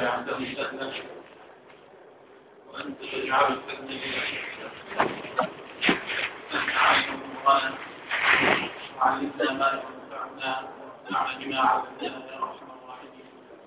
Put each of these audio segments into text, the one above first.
جعلته سهلا وأنت تجعل الحزن أنت عين غنى وعلمنا ما ينفعنا ونفعنا بما علمنا يا أرحم الراحمين.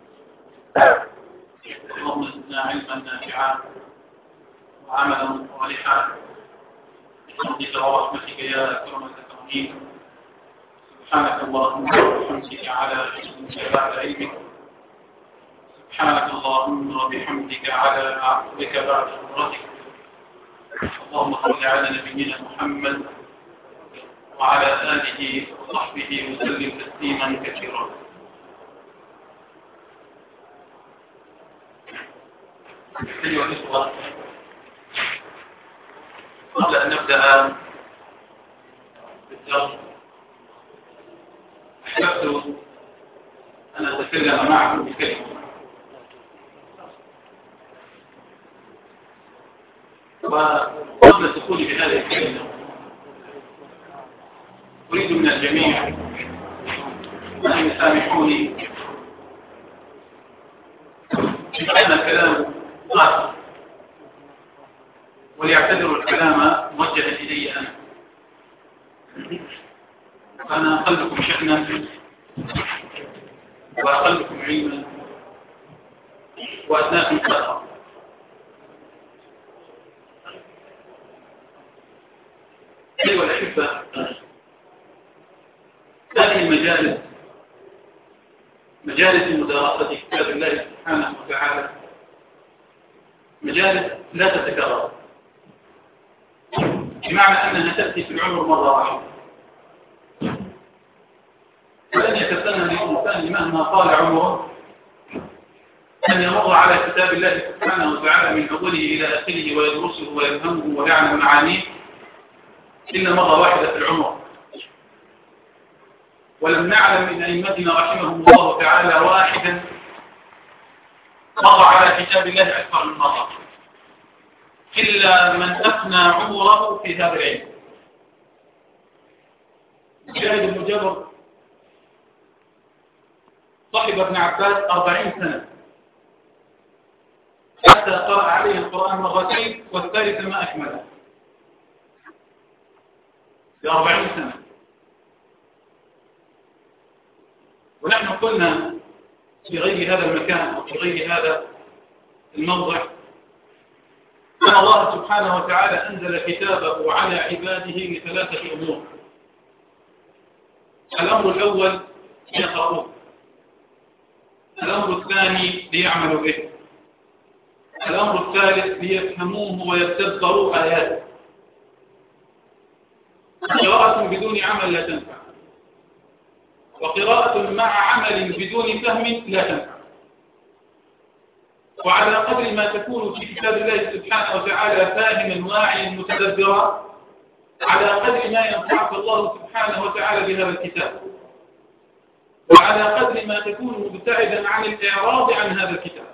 اللهم زدنا علما نافعا وعملا صالحا بفضلك ورحمتك يا أكرم الأكرمين. سبحانك اللهم وبحمدك على حسنك بعد علمك. سبحانك اللهم وبحمدك على عفوك بعد قدرتك. اللهم صل على نبينا محمد وعلى آله وصحبه وسلم تسليما كثيرا. أيها الإخوة، قبل أن نبدأ بالدرس أحببت أن أتكلم معكم بكلمة. وقبل دخولي بهذه الكلمة أريد من الجميع أن يسامحوني بأن الكلام قاسي وليعتذروا الكلام موجها إلي أنا. فأنا أقلكم شأنا وأقلكم علما وأدناكم قدرا. أيها الأحبة، هذه المجالس مجالس مدارسة كتاب الله سبحانه وتعالى مجالس لا تتكرر، بمعنى أنها تأتي في العمر مرة واحدة. فلن يتسنى للإنسان مهما طال عمره أن يمر على كتاب الله سبحانه وتعالى من أوله إلى آخره ويدرسه ويفهمه ويعلم معانيه إلا مرة واحدة في العمر. ولم نعلم من أئمتنا رحمهم الله تعالى واحدا مر على كتاب الله أكثر من مرة إلا من أفنى عمره في هذا العلم. مجاهد بن جبر صاحب ابن عباس 40 سنة حتى قرأ عليه القرآن مرتين والثالثة ما أكمله في 40 سنة. ونحن قلنا في غير هذا المكان أو في غير هذا الموضع أن الله سبحانه وتعالى أنزل كتابه على عباده لثلاثة أمور. الأمر الأول يقرؤون، الأمر الثاني ليعملوا به، الأمر الثالث ليفهموه ويتدبروا آياته. قراءة بدون عمل لا تنفع، وقراءة مع عمل بدون فهم لا تنفع. وعلى قدر ما تكون في كتاب الله سبحانه وتعالى فاهما واعيا متدبرا، على قدر ما ينفعك الله سبحانه وتعالى بهذا الكتاب، وعلى قدر ما تكون مبتعدا عن الإعراض عن هذا الكتاب.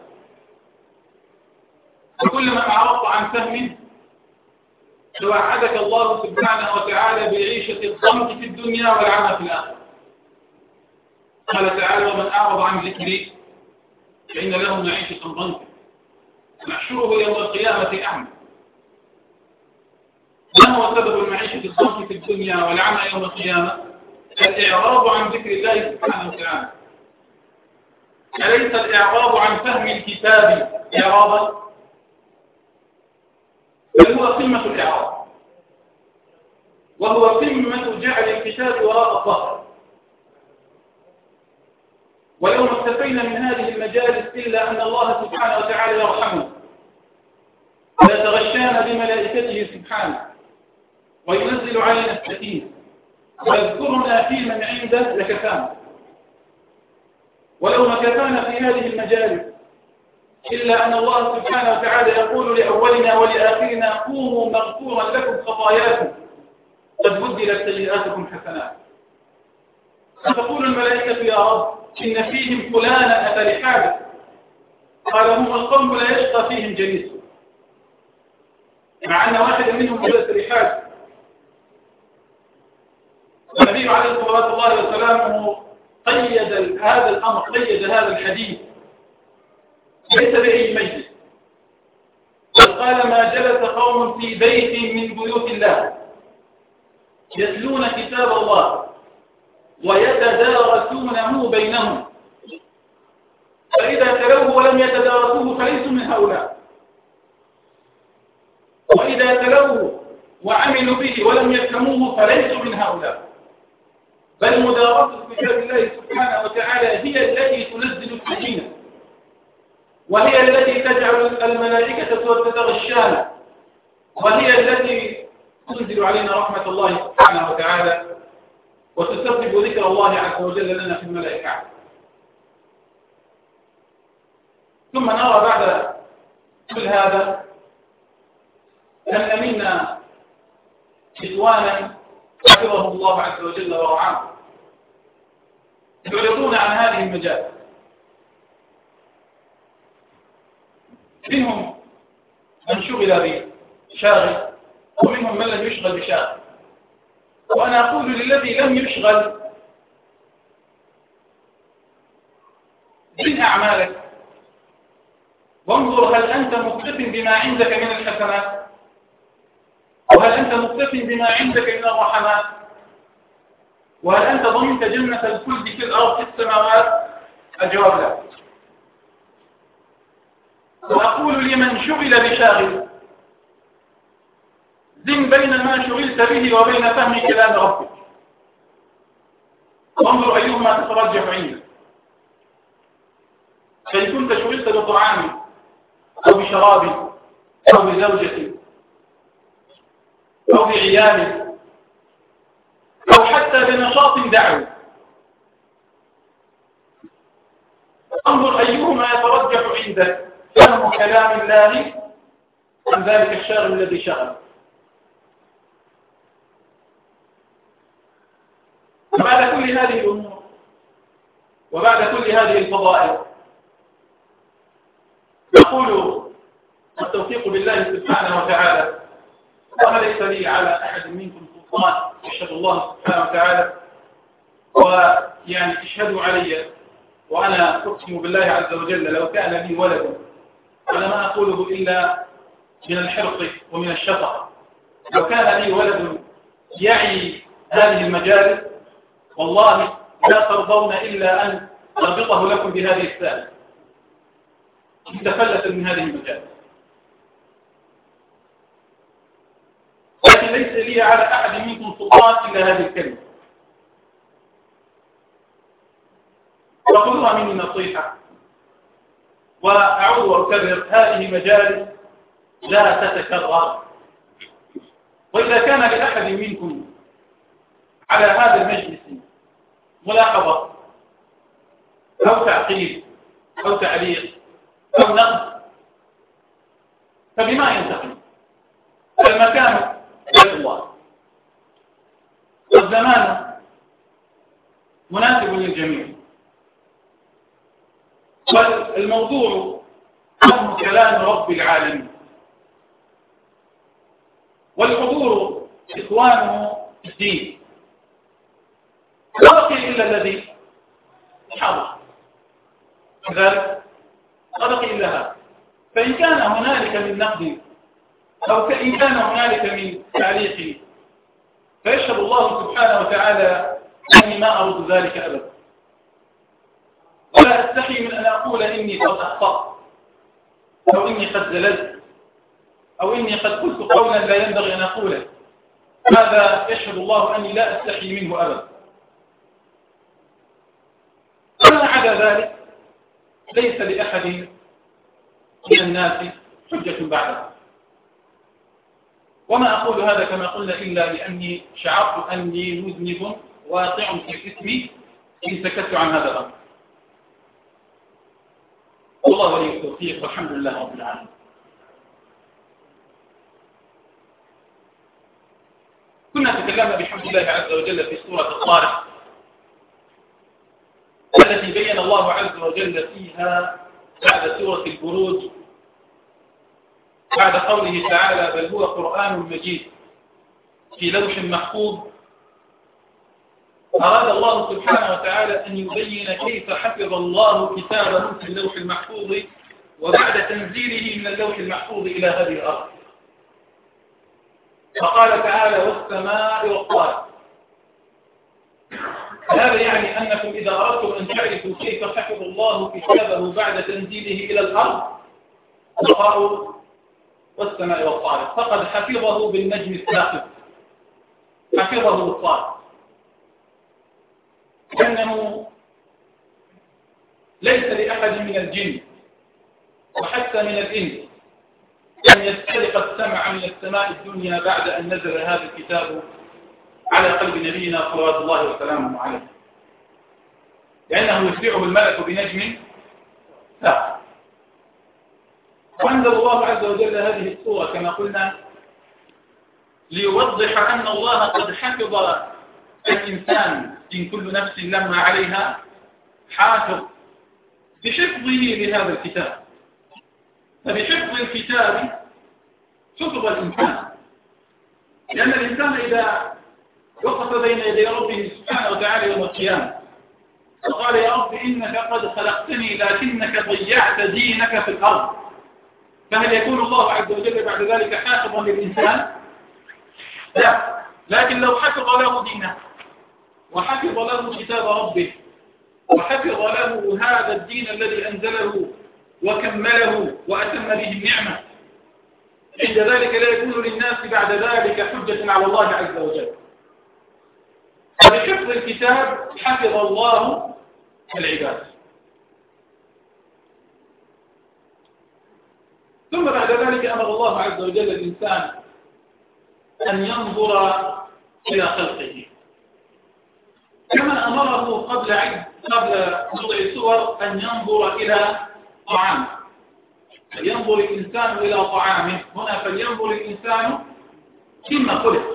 وكلما أعرضت عن فهم توعدك الله سبحانه وتعالى بعيشة الضنك في الدنيا والعمى في الآخرة. قال تعالى: ومن أعرض عن ذكري فإن له معيشة ضنكا ونحشره يوم القيامة أعمى. ما هو سبب المعيشة الضنك في الدنيا والعمى يوم القيامة؟ الإعراض عن ذكر الله سبحانه وتعالى. أليس الإعراض عن فهم الكتاب إعراضا؟ بل هو قمة الإعراض، وهو قمة جعل الكتاب وراء الظهر. ولو ما اكتفينا من هذه المجالس إلا أن الله سبحانه وتعالى يرحمنا ويتغشانا بملائكته سبحانه وينزل علينا السكينة ويذكرنا في من عنده لكفانا. ولو ما كفانا في هذه المجالس إلا أن الله سبحانه وتعالى يقول لأولنا ولآخرنا: قوموا مغفورا لكم خطاياكم قد بدلت سيئاتكم حسنات. فتقول الملائكة: يا رب إن فيهم فلانا أتى لحاجة. قال: هم القوم لا يشقى فيهم جليس، مع أن واحدا منهم جلس لحاجة. والنبي عليه الصلاة والسلام قيد هذا الأمر، قيد هذا الحديث ليس بأي مجلس، بل قال ما جلس قوم في بيت من بيوت الله يتلون كتاب الله ويتدارسونه بينهم، فإذا تلوه ولم يتدارسوه فليسوا من هؤلاء، وإذا تلوه وعملوا به ولم يفهموه فليسوا من هؤلاء. بل مدارسة كتاب الله سبحانه وتعالى هي التي تنزل السكينة، وهي التي تجعل الملائكة تتغشانا، وهي التي تنزل علينا رحمة الله سبحانه وتعالى وتسبب ذكر الله عز وجل لنا في الملائكة. ثم نرى بعد كل هذا أن منا إخوانا حفظهم الله عز وجل ورعاهم يعرضون عن هذه المجال، منهم من شغل بشاغل ومنهم من لم يشغل بشاغل. وأنا أقول للذي لم يشغل من أعمالك وانظر هل أنت مكتف بما عندك من الحسنات، وهل أنت مكتف بما عندك من الرحمات، وهل أنت ضمنت جنة الخلد في الأرض في السماوات؟ الجواب لا. وأقول لمن شغل بشاغل زن بين ما شغلت به وبين فهم كلام ربك، وانظر أيهما تترجح عندك. فإن كنت شغلت بطعام أو بشراب أو بزوجة أو بعيال أو حتى بنشاط دعوي، انظر أيهما يترجح عندك، فهم كلام الله عن ذلك الشاغل الذي شغل. وبعد كل هذه الأمور وبعد كل هذه الفضائل نقول التوفيق بالله سبحانه وتعالى، وما ليس لي على أحد منكم سلطان يشهد الله سبحانه وتعالى ويعني اشهدوا علي، وأنا أقسم بالله عز وجل لو كان لي ولد، أنا ما أقوله إلا من الحرص ومن الشفقة، لو كان لي ولد يعي هذه المجالس والله لا ترضون إلا أن أربطه لكم بهذه السالة متفلتا من هذه المجالس. لكن ليس لي على أحد منكم سلطان إلا هذه الكلمة، وخذوها مني نصيحة، وأعود وأكرر هذه مجالس لا تتكرر. وإذا كان لأحد منكم على هذا المجلس ملاحظة أو تعقيب أو تعليق أو نقد فبما ينتقل؟ المكان بيت الله، والزمان مناسب للجميع، والموضوع فهم كلام رب العالمين، والحضور إخوانه في الدين، لا بقي إلا الذي حضر، كذلك لا بقي إلا هذا. فإن كان هنالك من نقد أو إن كان هنالك من تعليق فيشهد الله سبحانه وتعالى أني ما أرد ذلك أبدا، ولا أستحي من أن أقول إني قد أخطأت أو إني قد زللت أو إني قد قلت قولا لا ينبغي أن أقوله. هذا يشهد الله أني لا أستحي منه أبدا. وما عدا ذلك ليس لأحد من الناس حجة بعدها. وما أقول هذا كما قلنا إلا لأني شعرت أني مذنب واقع في اسمي إن سكت عن هذا الأمر. والله ولي التوفيق، والحمد لله رب العالمين. كنا تكلمنا بحمد الله عز وجل في سورة الطارق التي بين الله عز وجل فيها بعد سورة البروج بعد قوله تعالى بل هو قرآن مجيد في لوح محفوظ. أراد الله سبحانه وتعالى أن يبين كيف حفظ الله كتابه في اللوح المحفوظ وبعد تنزيله من اللوح المحفوظ إلى هذه الأرض. فقال تعالى والسماء والطارق. هذا يعني أنكم إذا أردتم أن تعرفوا كيف حفظ الله كتابه بعد تنزيله إلى الأرض فقالوا والسماء والطارق، فقد حفظه بالنجم الثاقب، حفظه بالطارق، لأنه ليس لأحد من الجن وحتى من الإنس أن يسترق السمع من السماء الدنيا بعد أن نزل هذا الكتاب على قلب نبينا صلوات الله وسلامه عليه، لأنه يتبعه الملك بنجم ثاقب. وأنزل الله عز وجل هذه السورة كما قلنا ليوضح أن الله قد حفظ الإنسان إن كل نفس لما عليها حافظ بحفظه لهذا الكتاب. فبحفظ الكتاب حفظ الإنسان، لأن الإنسان إذا وقف بين يدي ربه سبحانه وتعالى يوم القيامة وقال يا رب إنك قد خلقتني لكنك ضيعت دينك في الأرض، فهل يكون الله عز وجل بعد ذلك حافظا للإنسان؟ لا، لكن لو حفظ له دينه وحفظ له كتاب ربه وحفظ له هذا الدين الذي أنزله وكمله وأتم به النعمة، عند ذلك لا يكون للناس بعد ذلك حجة على الله عز وجل. فبحفظ الكتاب حفظ الله العباد. ثم بعد ذلك أمر الله عز وجل الإنسان أن ينظر إلى خلقه، كما أمره قبل وضع السور أن ينظر إلى طعامه، فلينظر الإنسان إلى طعامه، هنا فلينظر الإنسان مما خلق.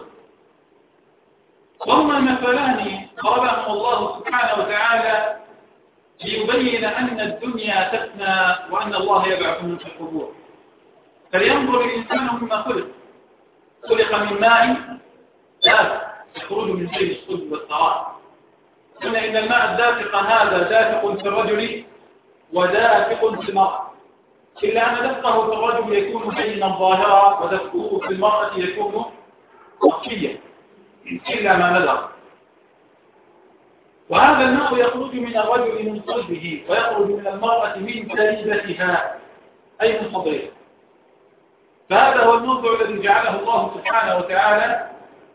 وهما مثلان ضربهما الله سبحانه وتعالى ليبين أن الدنيا تفنى وأن الله يبعث من في القبور. فلينظر الإنسان مما خلق من ماء دافق يخرج من بين الصلب والترائب. قلنا إن الماء الدافق هذا دافق في الرجل ودافق في المرأة، إلا أن دفقه في الرجل يكون بينا ظاهرا ودفقه في المرأة يكون مخفيا إلا ما نذر. وهذا الماء يخرج من الرجل من صلبه ويخرج من المرأة من سريبتها أي من صدرها. فهذا هو الموضع الذي جعله الله سبحانه وتعالى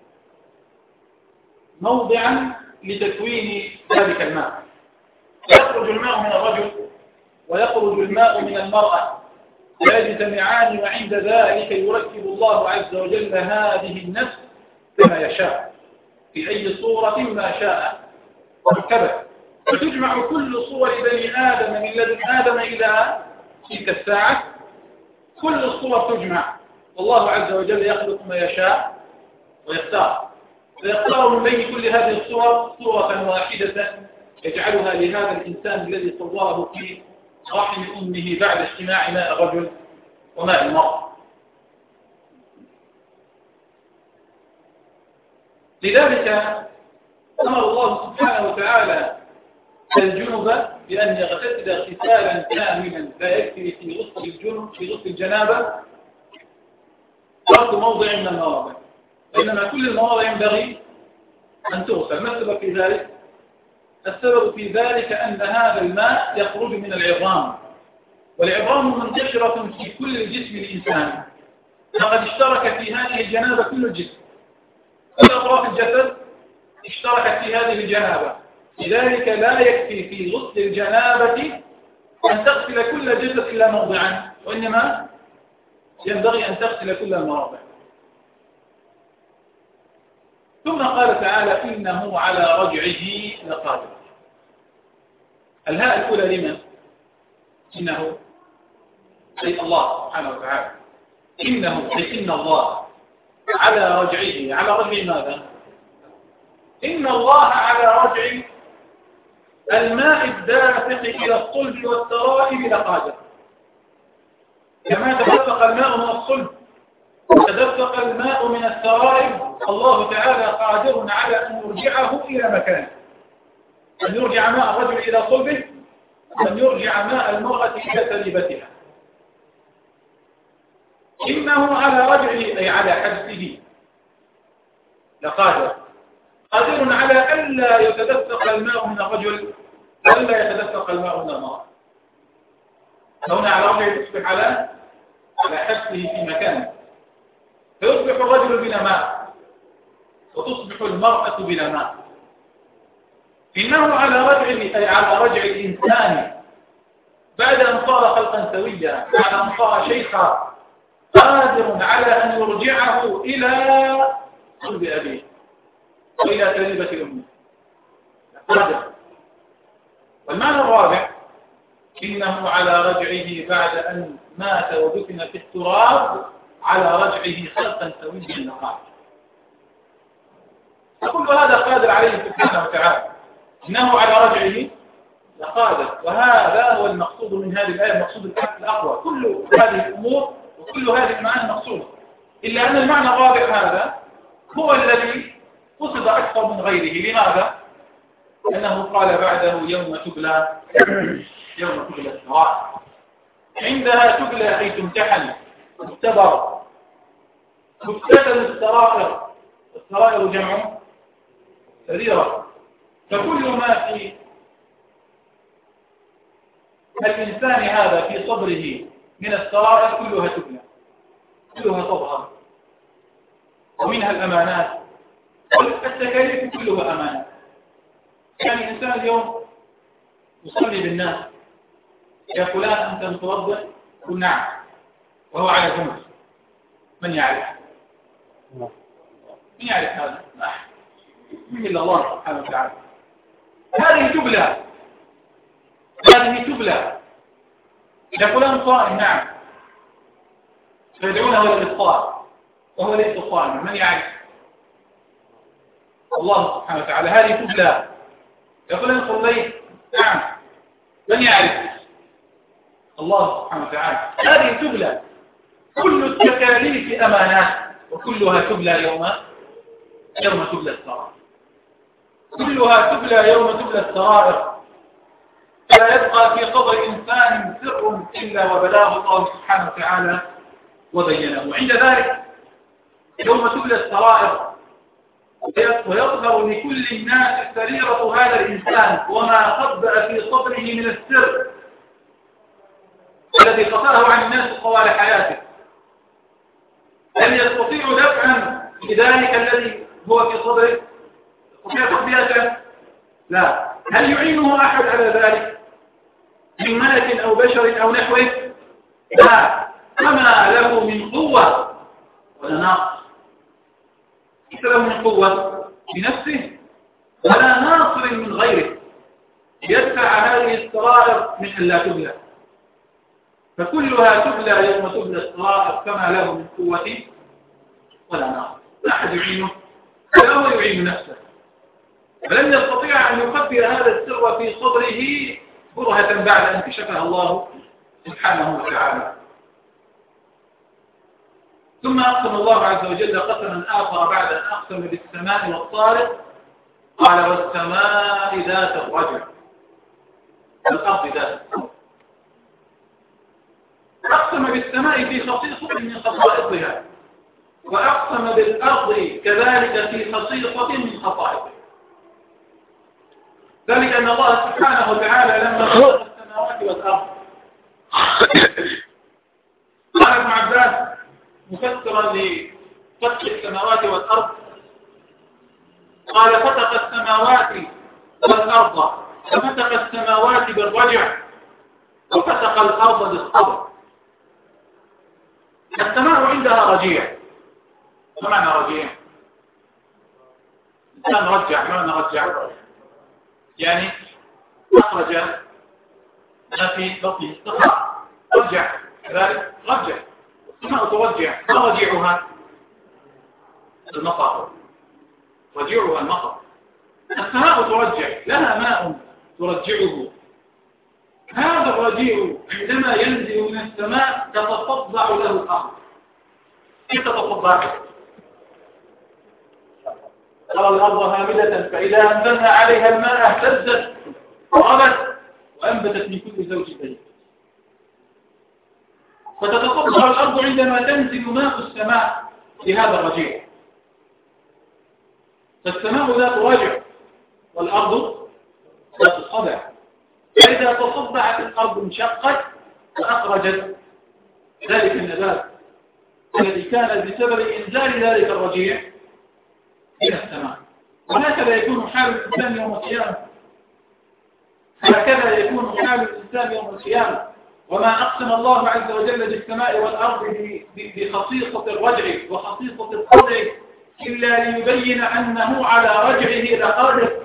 موضعا لتكوين ذلك الماء. يخرج الماء من الرجل ويخرج الماء من المرأة فيجتمعان، وعند ذلك يركب الله عز وجل هذه النفس كما يشاء في أي صورة ما شاء ركبت، وتجمع كل صور بني آدم من لدن آدم إلى تلك الساعة، كل الصور تجمع والله عز وجل يخلق ما يشاء ويختار، فيختار من بين كل هذه الصور صورة واحدة يجعلها لهذا الإنسان الذي صوره في رحم أمه بعد اجتماع ماء الرجل وماء المرأة. لذلك أمر الله سبحانه وتعالى الجنب بأن يغتسل اغتسالا كاملا لا يكفي في غسل الجنب في غسل الجنابة فرق موضع من المواضع، إنما كل المواضع ينبغي أن تغسل. ما السبب في ذلك؟ السبب في ذلك أن هذا الماء يخرج من العظام، والعظام منتشرة في كل جسم الإنسان، فقد اشترك في هذه الجنابة كل الجسم، كل أطراف الجسد اشتركت في هذه الجنابة. لذلك لا يكفي في غسل الجنابة أن تغسل كل جسد إلا موضعا، وإنما ينبغي أن تغسل كل المواضع. ثم قال تعالى إنه على رجعه لقادر. الهاء الأولى لمن؟ إنه أي الله سبحانه وتعالى، إنه أي إن الله على رجعه. على رجع ماذا؟ إن الله على رجع الماء الدافق إلى الصلب والترائب لقادر. كما تدفق الماء من الصلب وتدفق الماء من الترائب، الله تعالى قادر على أن يرجعه إلى مكانه، أن يرجع ماء الرجل إلى صلبه، وأن يرجع ماء المرأة إلى سريبتها. إنه على رجعه أي على حبسه لقادر، قادر على ألا يتدفق الماء من الرجل وألا يتدفق الماء من الماء. هنا على رجعه تصبح على حبسه في مكانه، فيصبح الرجل بلا ماء وتصبح المرأة بلا ماء. إنه على رجعه أي على رجع الإنسان بعد أن صار خلقا سويا، بعد أن صار شيخا، قادر على أن يرجعه إلى صلب أبيه وإلى تربة أمه، قادر. والمعنى الرابع إنه على رجعه بعد أن مات ودفن في التراب على رجعه خلقا سويا لقادر. فكل هذا قادر عليه سبحانه وتعالى، إنه على رجعه لقادر. وهذا هو المقصود من هذه الآية، المقصود الأقوى. كل هذه الأمور وكل هذه المعاني مقصودة، إلا أن المعنى الرابع هذا هو الذي قصد أكثر من غيره. لماذا؟ لأنه قال بعده يوم تبلى السرائر. عندها تبلى أي تمتحن، تختبر، تفتتن السرائر. السرائر جمع سريرة، فكل ما في الإنسان هذا في صدره من السرائر كلها تبلى، كلها تظهر، ومنها الأمانات والتكاليف كلها أمانات. يعني الإنسان اليوم يصلي بالناس، يا فلان أنت متوضئ؟ قل نعم، وهو على جنب. من يعرف؟ من يعرف هذا؟ لا أحد إلا الله سبحانه وتعالى. هذه تبلى، هذه تبلى. يا فلان صائم؟ نعم، فيدعونه إلى الإفطار وهو ليس صائما. من يعرف؟ الله سبحانه وتعالى. هذه تبلى. يا فلان صليت؟ نعم، من يعرف؟ الله سبحانه وتعالى. هذه تبلى. كل التكاليف أمانات وكلها تبلى يوم تبلى السرائر. كلها تبلى يوم تبلى السرائر. لا يبقى في قبر إنسان سر إلا وبلاه الله سبحانه وتعالى وبينه. عند ذلك يوم تبلى السرائر ويظهر لكل الناس سريرة هذا الإنسان وما خبأ في صدره من السر الذي قطعه عن الناس طوال حياته. هل يستطيع دفعا لذلك الذي هو في صدره؟ يستطيع تخبئته؟ لا. هل يعينه أحد على ذلك من ملك أو بشر أو نحوه؟ لا. فما له من قوة ولا ناصر. ليس له من قوة بنفسه ولا ناصر من غيره يدفع هذه السرائر من أن لا تبلى. فكلها تبلى يوم تبلى السرائر، فما له من قوة ولا ناصر. لا أحد يعينه ولا هو يعين نفسه. فلن يستطيع أن يخبئ هذا السر في صدره برهة بعد أن كشفها الله سبحانه وتعالى. ثم أقسم الله عز وجل قسما آخر بعد أن أقسم بالسماء والطارق، قال والسماء ذات الرجع والأرض ذات الرجع. أقسم بالسماء في خصيصة من خصائصها، وأقسم بالأرض كذلك في خصيصة من خصائصها. ذلك أن الله سبحانه وتعالى لما خلق السماوات والأرض قال ابن عباس مفسرا لفتح السماوات والأرض، قال فتق السماوات والأرض، ففتق السماوات بالرجع وفتق الأرض بالصبر. السماء عندها رجيع. ما معنى رجيع؟ الإنسان رجع. ما معنى رجع؟ يعني أخرج ما في بطنه استطاع رجع، كذلك رجع. السماء ترجع. ما رجيعها؟ المطر. رجيعها المطر. السماء ترجع، لها ماء ترجعه. هذا الرجيع عندما ينزل من السماء تتصدع له الأرض. كيف تتصدع؟ ترى الأرض هامدة فإذا أنزلنا عليها الماء اهتزت وربت وأنبتت من كل زوج بهيج. فتتطبع الأرض عندما تنزل ماء السماء بهذا الرجيع. فالسماء ذات رجع والأرض ذات صدع، فإذا تصدعت الأرض انشقت فأخرجت ذلك النبات الذي كان بسبب إنزال ذلك الرجيع إلى السماء. وهكذا يكون حال الإنسان يوم القيامة، هكذا يكون حال الإنسان يوم القيامة. وما أقسم الله عز وجل بالسماء والأرض بخصيصة الرجع وخصيصة الصدع إلا ليبين أنه على رجعه لقادر،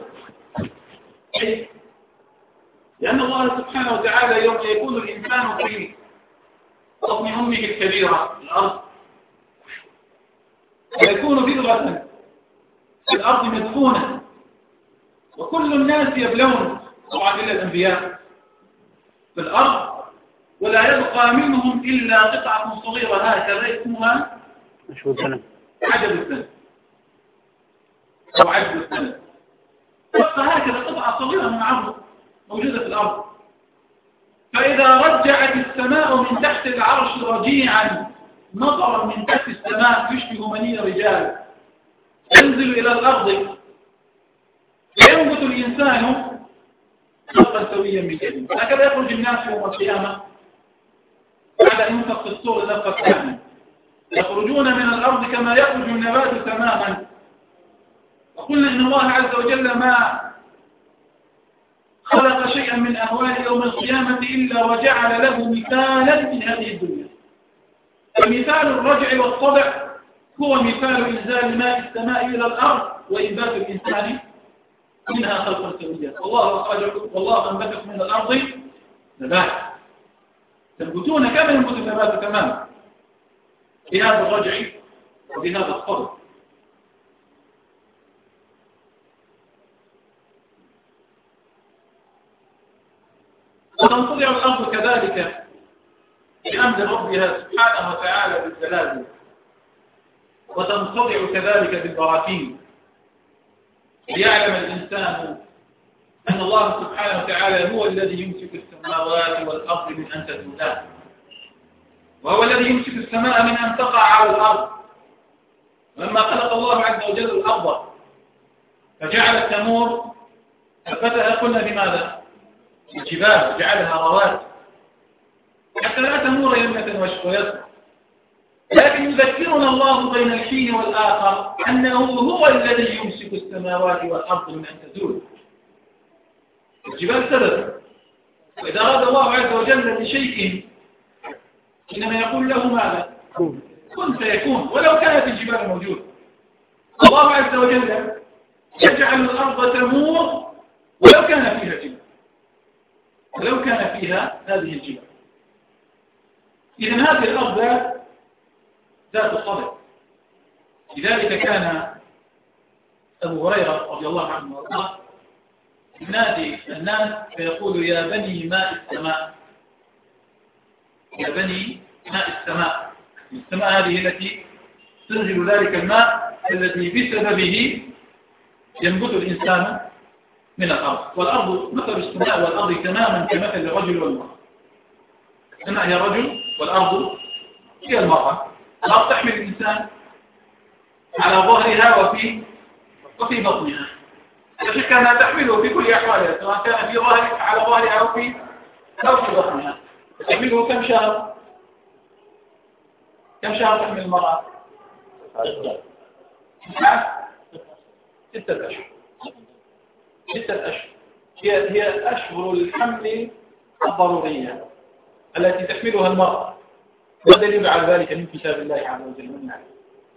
لأن الله سبحانه وتعالى يوم يكون الإنسان في بطن أمه الكبيرة الأرض ويكون بذرة في الأرض مدفونة وكل الناس يبلون طبعا إلا الأنبياء في الأرض، ولا يبقى منهم إلا قطعة صغيرة هكذا اسمها عجب السنة أو عجب السنة، تبقى هكذا قطعة صغيرة من عظم موجودة في الأرض. فإذا رجعت السماء من تحت العرش رجيعا نظرا من تحت السماء يشبه مني الرجال ينزل إلى الأرض فينبت الإنسان خلقا سويا من جديد. هكذا يخرج الناس يوم القيامة بعد أن ينفخ في الصور نفخة ثانية، يخرجون من الأرض كما يخرج النبات تماما. وقلنا إن الله عز وجل ما خلق شيئا من أهوال يوم القيامة إلا وجعل له مثالا من هذه الدنيا. فمثال الرجع والصدع هو مثال إنزال ماء السماء إلى الأرض وإنبات الإنسان منها خلقا سويا. والله أخرجكم والله أنبتكم من الأرض نبات، تنبتون كما ينبت النبات تماما بهذا الرجع وبهذا الصدع. وتنصدع الأرض كذلك بأمر ربها سبحانه وتعالى بالزلازل، وتنصدع كذلك بالبراكين، ليعلم الإنسان أن الله سبحانه وتعالى هو الذي يمسك السماوات والأرض من أن تزولا، وهو الذي يمسك السماء من أن تقع على الأرض. لما خلق الله عز وجل الأرض فجعل التمور ثبتها قلنا بماذا؟ الجبال، جعلها رواسي حتى لا تمور يمنة ويسرى. لكن يذكرنا الله بين الحين والآخر أنه هو الذي يمسك السماوات والأرض من أن تزول. الجبال سبب، وإذا أراد الله عز وجل بشيء إنما يقول له ماذا؟ كن فيكون، ولو كانت الجبال موجودة. الله عز وجل يجعل الأرض تمور ولو كان فيها جبال، ولو كان فيها هذه الجبال. إذن هذه الأرض ذات صدع. لذلك كان أبو هريرة رضي الله عنه وارضاه ينادي الناس فيقول يا بني ماء السماء، يا بني ماء السماء. السماء هذه التي تنزل ذلك الماء الذي بسببه ينبت الإنسان من الأرض. والأرض مثل السماء والأرض تماما كمثل الرجل والمرأة. السماء هي الرجل والأرض هي المرأة. الأرض تحمل الإنسان على ظهرها وفي بطنها، لا شك أنها تحمله في كل أحوالها، سواء كان في على ظهرها أو في بطنها. تحمله كم شهر؟ كم شهر تحمل المرأة؟ 6 أشهر. 6 أشهر هي أشهر الحمل الضرورية التي تحملها المرأة. والدليل على ذلك من كتاب الله عز وجل من نعم.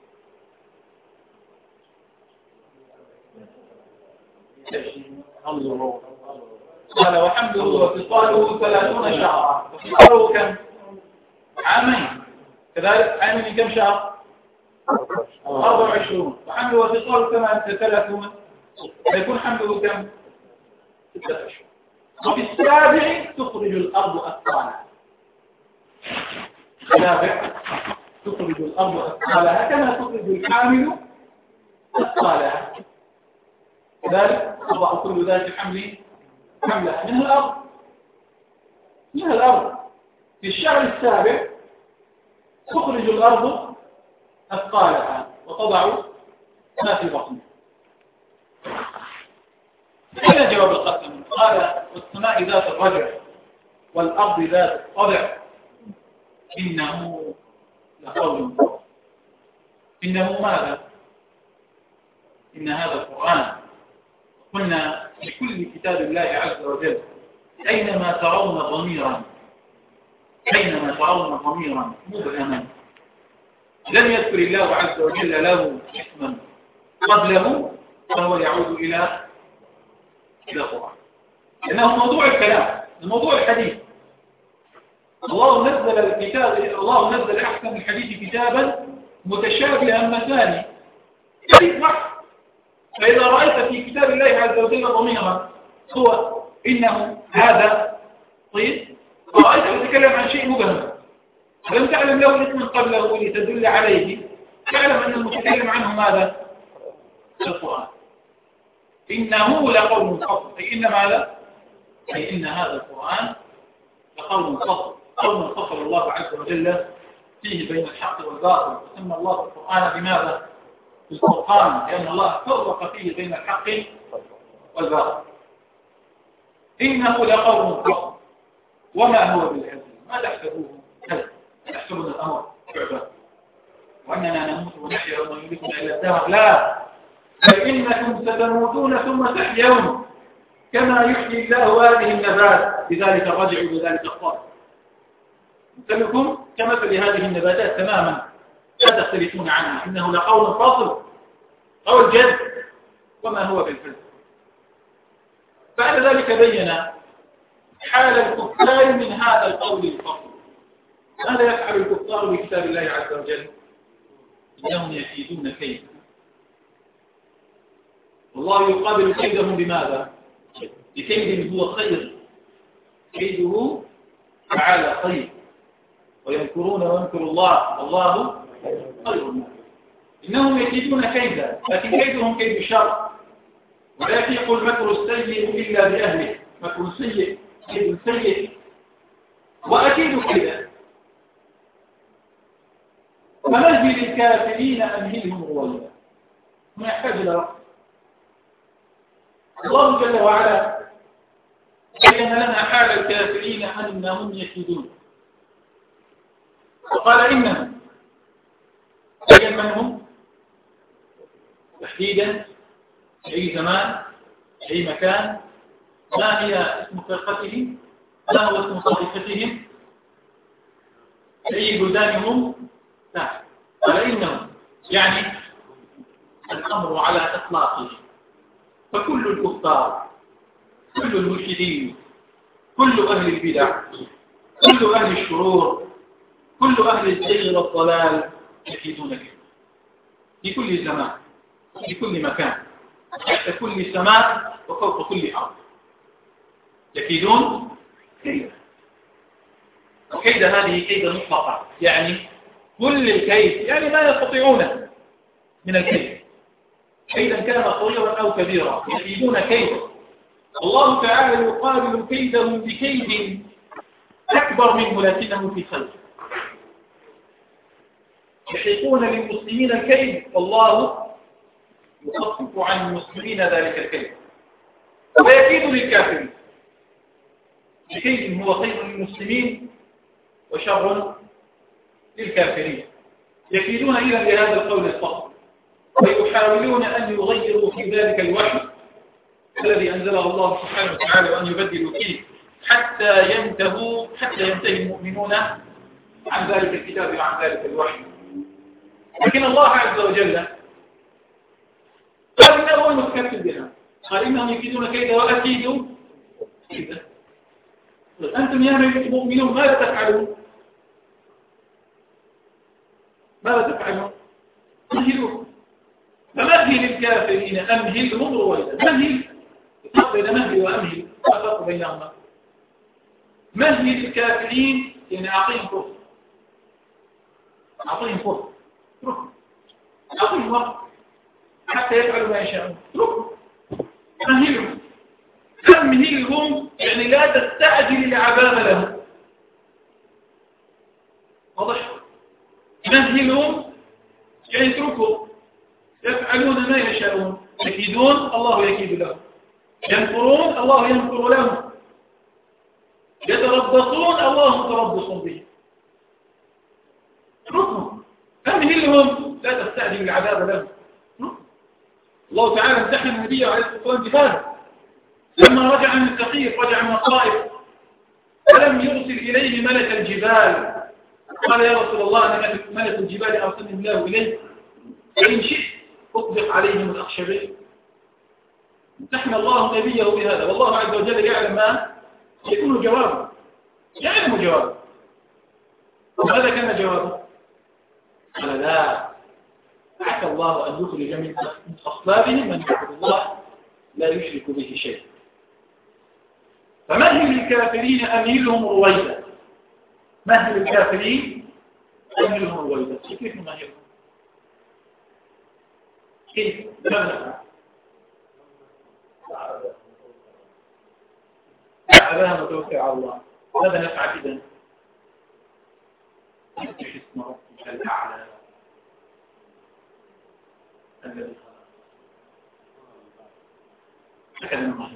قال وحمله وفصاله 30 شهرا. وفصاله كم؟ عامين. كذلك عامين كم شهر؟ 24. وحمله وفصاله كما 30 فيكون حمله كم؟ 6 أشهر. وفي السابع تخرج الأرض أثقالها. السابع تخرج الأرض أثقالها كما تخرج الحامل أثقالها. ذلك تضع كل ذات حمل حملها من الأرض. في الشهر السابع تخرج الأرض أثقالها وتضع ما في بطنها. أين جواب القسم؟ قال والسماء ذات الرجع والأرض ذات الطبع إنه لقول فصل. إنه ماذا؟ إن هذا القرآن قلنا لكل كتاب الله عز وجل أينما ترون ضميرا مبهما لم يذكر الله عز وجل له اسما قبله فهو يعود إلى القرآن، لأنه موضوع الكلام، الموضوع الحديث. الله نزل أحسن الحديث كتابا متشابها مثاني حديث واحد. فإذا رأيت في كتاب الله عز وجل ضميرا هو إنه هذا طيب، ورأيت يتكلم عن شيء مبهم ولم تعلم له اسما قبله لتدل عليه، تعلم أن المتكلم عنه ماذا؟ القرآن. إنه لقول فصل، أي إن ماذا؟ أي إن هذا القرآن لقول فصل، قول فصل الله عز وجل فيه بين الحق والباطل. وسمى الله القرآن بماذا؟ بالفرقان، لأن الله فرق فيه بين الحق والباطل. إنه لقول فصل وما هو بالهزل، ما تحسبوه هزل، تحسبون الأمر شعبا وأننا نموت ونحيا وما يملكنا إلا الدهر، لا، فإنكم ستموتون ثم تحيون كما يحيي الله هذه النبات، بذلك الرجع وبذلك الطارق. مثلكم كمثل هذه النباتات تماما لا تختلفون عنها، إنه لقول فاصل قول جد وما هو بالفزل. بعد ذلك بين حال الكفار من هذا القول الفصل. ماذا يفعل الكفار بكتاب الله عز وجل؟ إنهم يكيدون كيدا، والله يقابل كيدهم بماذا؟ بكيد هو خير، كيده تعالى خير، ويمكرون ويمكر الله والله خير الماكرين. إنهم يكيدون كيدا، لكن كيدهم كيد شر، ولا يفيق المكر السيء إلا بأهله، مكر سيء كيد سيء، وأكيد كيدا. فمهل الكافرين أمهلهم رويدا، ما يحتاج إلى وقت. الله جل وعلا بين لنا حال الكافرين أنهم يكيدون، وقال إنهم بين من هم تحديدا في أي زمان في أي مكان، ما هي اسم فرقتهم، ما هو اسم طائفتهم، في أي بلدان هم. لا، قال إنهم يعني الأمر على إطلاقه، فكل الكفار، كل الملحدين، كل أهل البدع، كل أهل الشرور، كل أهل الزيغ والضلال يكيدون كيدا في كل زمان، في كل مكان، تحت كل سماء وفوق كل أرض يكيدون كيدا. وكيد هذه كيد مطلقة، يعني كل الكيد، يعني ما يستطيعونه من الكيد، كيدا كان صغيرا أو كبيرا يكيدون كيدا. الله تعالى يقابل كيدهم بكيد أكبر منه لكنه في خير. يحيطون للمسلمين الكيد والله يخفف عن المسلمين ذلك الكيد، ويكيد للكافرين بكيد هو خير للمسلمين وشر للكافرين. يكيدون إذا لهذا القول الفصل، ويحاولون أن يغيروا في ذلك الوحي الذي أنزله الله سبحانه وتعالى وأن يبدلوا فيه حتى ينتهي المؤمنون عن ذلك الكتاب وعن ذلك الوحي. لكن الله عز وجل قال إنه هو المتكفل بها، قال إنهم يكيدون كيدا وأكيدوا كيدا. أنتم يا المؤمنون ماذا تفعلون؟ ماذا تفعلون؟ مهلوا. فمهل الكافرين أمهلهم رويدا. مهل، الفرق بين مهل وأمهل ما الفرق بينهما؟ مهل الكافرين يعني أعطيهم فرصة، أعطيهم فرصة، أعطيهم وقت حتى يفعلوا ما يشاءون، مهلهم. أمهلهم يعني لا تستعجل العذاب لهم. واضح؟ فمهلهم يعني اتركوا يفعلون ما يشاءون يكيدون الله يكيد لهم ينكرون الله ينكر لهم يتربصون الله متربص به اتركهم فمهلهم لا تستعجل العذاب لهم. الله تعالى امتحن النبي عليه الصلاة والسلام بهذا لما رجع من الثقيف رجع من الطائف فلم يرسل إليه ملك الجبال قال يا رسول الله أنا ملك الجبال أرسلني الله إليه فإن شئت أطبق عليهم الأخشبين. امتحن الله نبيه بهذا والله عز وجل يعلم ما يكون جوابه يعلم جوابه. وماذا كان جوابه؟ قال لا عسى الله أن يخرج من أصلابهم من يعبد الله لا يشرك به شيء. فمهل الكافرين أمهلهم رويدا مهل الكافرين أمهلهم رويدا. كيف نمهلهم؟ كيف؟ ماذا نفعل؟ وتوكل على الله. ماذا نفعل إذن؟ سبح اسم ربك الأعلى الذي خلق.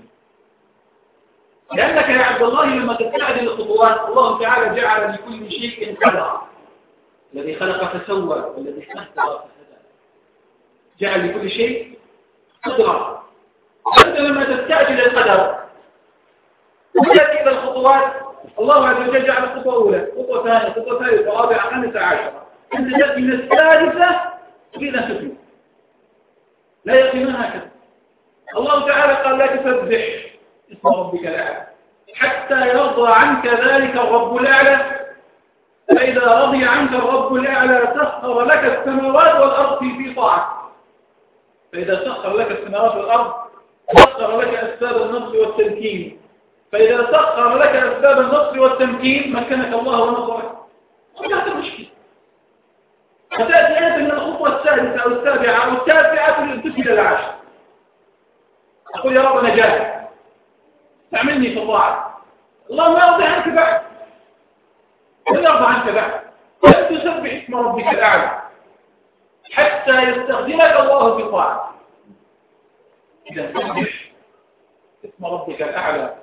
لأنك يا عبد الله لما تستعجل الخطوات الله تعالى جعل لكل شيء قدرا. الذي خلق فسوى والذي قدر فهدى. جعل لكل شيء قدرا. أنت لما تستعجل القدر وتأتي إلى الخطوات الله عز وجل جعل خطوة أولى خطوة ثانية خطوة ثالثة رابعة خامسة عشرة. أنت تأتي من الثالثة تريد أن تسلم لا يقيمون هكذا. الله تعالى قال لا تسبح اسم ربك الأعلى حتى يرضى عنك ذلك الرب الأعلى. فإذا رضي عنك الرب الأعلى سخر لك السماوات والأرض في طاعة. فإذا سخر لك السماوات والأرض سخر لك أسباب النصر والتمكين. فإذا سخر لك أسباب النصر والتمكين مكنك الله ونصرك. ولا المشكلة فتأتي أنت من الخطوة السادسة أو السابعة أو التاسعة لتصل إلى العاشر. أقول يا رب أنا جاهز تعملني في الطاعة. الله ما يرضى عنك بعد لا يرضى عنك بعد. لا تسبح اسم ربك الأعلى حتى يستخدمك الله في الطاعة. إذا سبح اسم ربك الأعلى.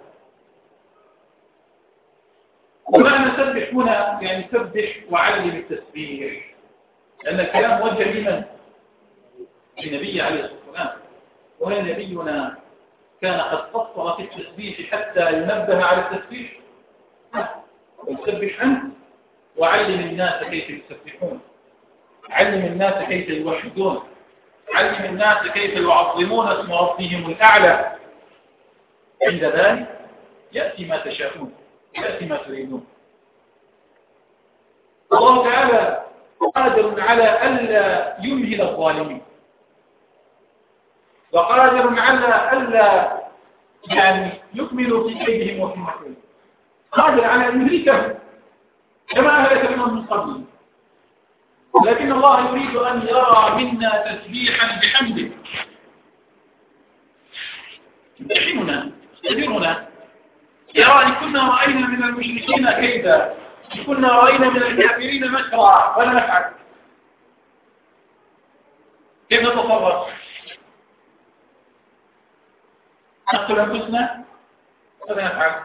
ومعنى سبح هنا يعني سبح وعلم التسبيح لأن الكلام موجه لمن؟ للنبي عليه الصلاة والسلام. وهنا نبينا كان قد قصر في التسبيح حتى ينبه على التسبيح. ويسبح أنت وعلم الناس كيف يسبحون. علم الناس كيف يوحدون. علم الناس كيف يعظمون اسم ربهم الأعلى. عند ذلك يأتي ما تشاءون يأتي ما تريدون. الله تعالى قادر على ألا يمهل الظالمين وقادر على ألا يعني يكملوا في كيدهم وفي مكرهم. قادر على أن يهلكهم كما أهلك من قبل. لكن الله يريد أن يرى منا تسبيحا بحمده يمتحننا يختبرنا يرى إن كنا رأينا من المشركين كيدا إن كنا رأينا من الكافرين مكرا ولا نفعل كيف نتصرف؟ نقتل أنفسنا ماذا نفعل؟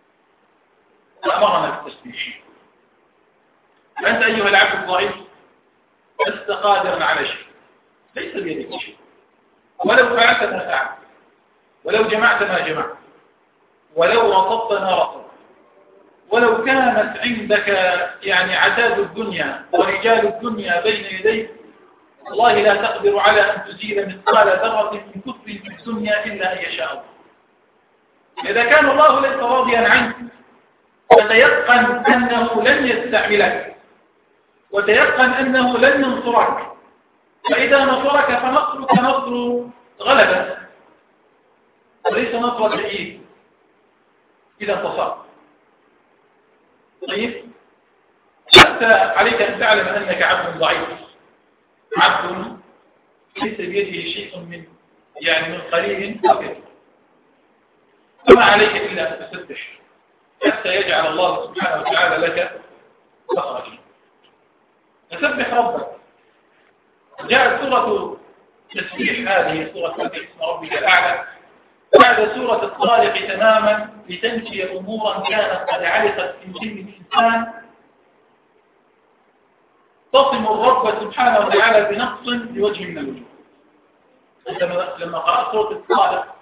أمرنا بالتسبيح. أنت أيها العبد الضعيف لست قادرا على شيء ليس بيدك شيء. ولو فعلت ما فعلت ولو جمعت ما جمعت ولو رصدت ما رصدت ولو كانت عندك يعني عتاد الدنيا ورجال الدنيا بين يديك والله لا تقدر على أن تزيل مثقال ذرة من كفر في الدنيا إلا أن يشاء الله. إذا كان الله ليس راضيا عنك فتيقن أنه لن يستعملك وتيقن أنه لن ينصرك. فإذا نصرك فنصرك نصر غلبة وليس نصر شيء إذا انتصرت. طيب حتى عليك أن تعلم أنك عبد ضعيف عبد ليس بيده شيء من قليل أكثر. فما عليك إلا أن تسبح حتى يجعل الله سبحانه وتعالى لك مخرجا. فسبح ربك. جاءت سورة تسبيح هذه سورة سبح اسم ربك الأعلى بعد سورة الطارق تماما لتنفي أمورا كانت قد علقت في جن الإنسان تصم الرب سبحانه وتعالى بنقص بوجه من الوجوه. لما قرأت سورة الطارق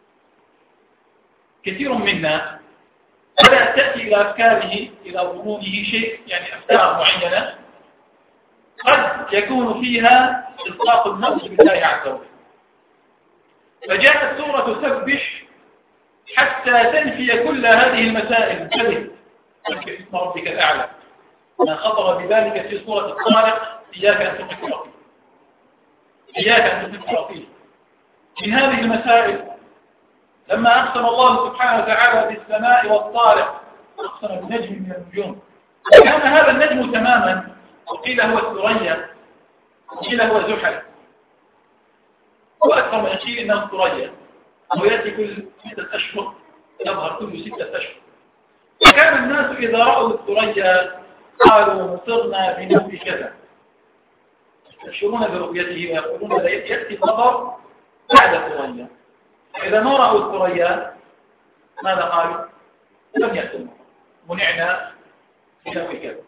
كثير منا بدأت تأتي إلى أفكاره إلى ظنونه شيء، يعني أفكار معينة قد يكون فيها إطلاق النقص بالله عز وجل. فجاءت سورة سبح حتى تنفي كل هذه المسائل. سبح اسم ربك الأعلى. ما خطر بذلك في سورة الطارق إياك أن تفكر فيه، إياك أن تفكر فيه. من هذه المسائل لما أقسم الله سبحانه وتعالى بالسماء والطارق أقسم بنجم من النجوم، وكان هذا النجم تماما، وقيل هو الثريا وقيل هو زحل، وأكثر من شيء إنه الثريا، ويأتي كل 6 أشهر، يظهر كل 6 أشهر. وكان الناس إذا رأوا الثريا قالوا مطرنا بنوء كذا، يستبشرون برؤيته ويقولون يأتي المطر بعد الثريا. فإذا ما رأوا الثريا ماذا قالوا؟ لم يأتي المطر، منعنا بنوء كذا.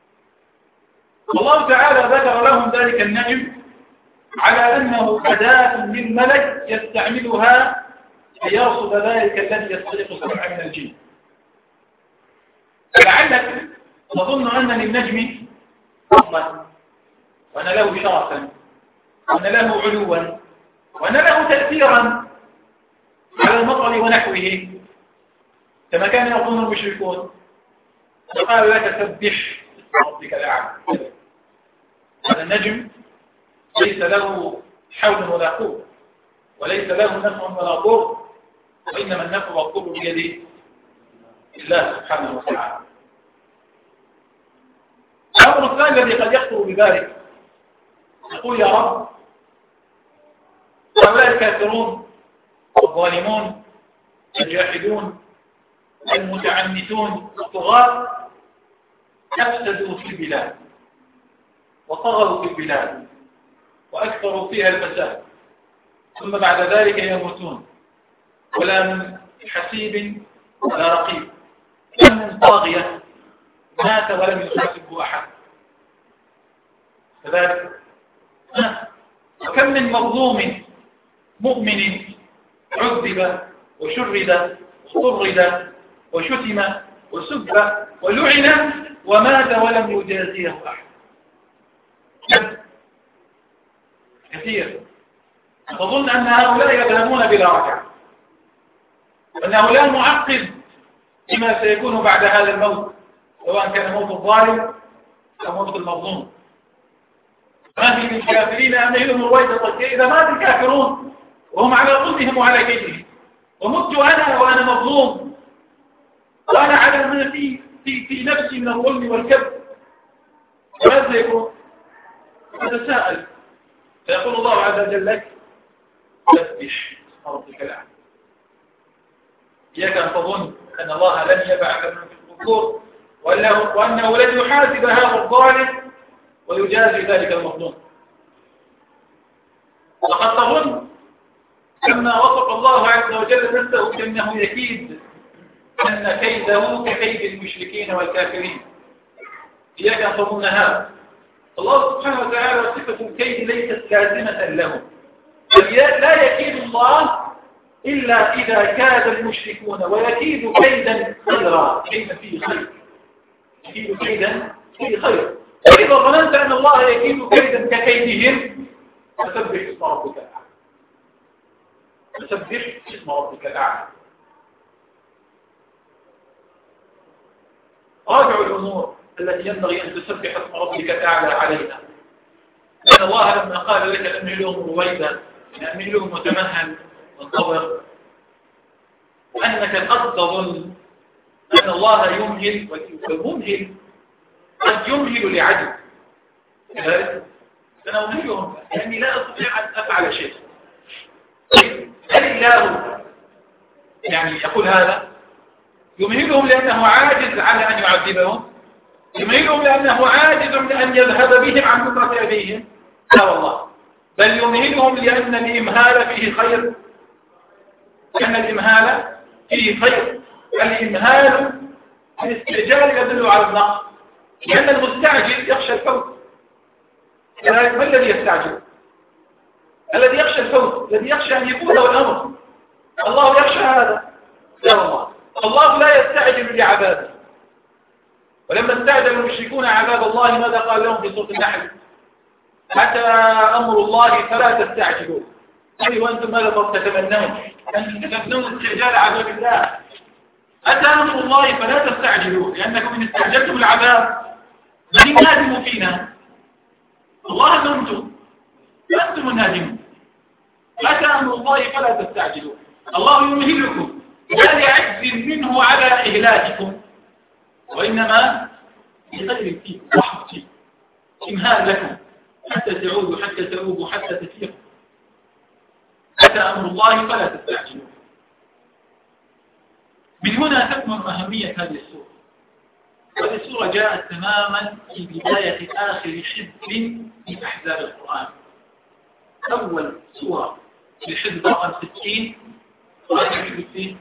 الله تعالى ذكر لهم ذلك النجم على أنه أداة للملك يستعملها ليرصد ذلك الذي يسترق السمع من الجن. لعلك تظن أن للنجم فضلا، وأن له شرفا، وأن له علوا، وأن له تأثيرا على المطر ونحوه، كما كان يظن المشركون. فقال لك سبح اسم ربك الأعلى. هذا النجم ليس له حول ولا قوة، وليس له نفع ولا ضر، وإنما النفع والضر بيد الله سبحانه وتعالى. الأمر الثاني الذي قد يخطر بذلك، يقول يا رب هؤلاء الكافرون الظالمون الجاحدون المتعنتون الطغاة أفسدوا في البلاد وطغوا في البلاد وأكثروا فيها الفساد، ثم بعد ذلك يموتون ولا من حسيب ولا رقيب، كم من طاغية مات ولم يحاسبه أحد كذلك، وكم من مظلوم مؤمن عذب وشرد وطرد وشتم وسب ولعن ومات ولم يجازيه أحد. كثير. تظن أن هؤلاء يذهبون بلا ركعة، وأنه لا معقب لما سيكون بعد هذا الموت، سواء كان موت الظالم أو موت المظلوم. ما في من الكافرين أمهلهم رويدا، إذا مات الكافرون وهم على ظلمهم وعلى كيدهم، ومت أنا وأنا مظلوم، وأنا على ما في نفسي من الظلم والكذب، ماذا يكون؟ أتساءل. فيقول الله عز وجل لك سبح اسم ربك الأعلى. إياك أن تظن أن الله لن يبعث من في القبور، وأنه لن يحاسب هذا الظالم ويجازي ذلك المظلوم. وقد تظن كما وصف الله عز وجل نفسه بأنه يكيد، أن كيده ككيد المشركين والكافرين. إياك أن تظن هذا. الله سبحانه وتعالى صفة الكيد ليست لازمة له، لا يكيد الله إلا إذا كاد المشركون، ويكيد كيدا خيرا، كيدا فيه خير، يكيد كيدا فيه خير. وإذا ظننت أن الله يكيد كيدا ككيدهم فسبح اسم ربك الأعلى. فسبح اسم ربك الأعلى. راجعوا الأمور التي ينبغي أن تسبح اسم ربك الأعلى عليها. لأن الله لما قال لك أمهلهم رويدا، أمهلهم وتمهل وانتظر، أنك قد تظن أن الله يمهل، والممهل قد يمهل لعجل. لذلك سنمهلهم لأني لا أستطيع أن أفعل شيء. هل الله يعني يقول هذا؟ يمهلهم لأنه عاجز على أن يعذبهم؟ يمهلهم لأنه عاجز من أن يذهب بهم عن فطرة أبيهم؟ لا والله، بل يمهلهم لأن الإمهال فيه خير. لأن الإمهال فيه خير. الإمهال الاستعجال يدل على النقص، لأن المستعجل يخشى الفوت. ما الذي يستعجل؟ الذي يخشى الفوت، الذي يخشى أن يفوته الأمر. الله يخشى هذا؟ لا والله، الله لا يستعجل لعباده. ولما استعجل المشركون عذاب الله ماذا قال لهم في سورة النحل؟ أتى أمر الله فلا تستعجلوا. أي وأنتم ماذا تتمنون؟ أن تتمنون استعجال عذاب الله. أتى أمر الله فلا تستعجلوا، لأنكم إن استعجلتم العذاب من نادم فينا؟ الله أنتم النادمون. أتى أمر الله فلا تستعجلوا. الله يمهلكم لا لعجز منه على إهلاككم، وإنما لخير فيكم رحمة فيكم، إمهال لكم حتى تعودوا، حتى تؤوبوا، حتى تفيقوا. أتى أمر الله فلا تستعجلوا. من هنا تكمن أهمية هذه السورة. هذه السورة جاءت تماما في بداية آخر حزب من أحزاب القرآن. أول سورة في الحزب رقم 60. وهذا الحزب فيه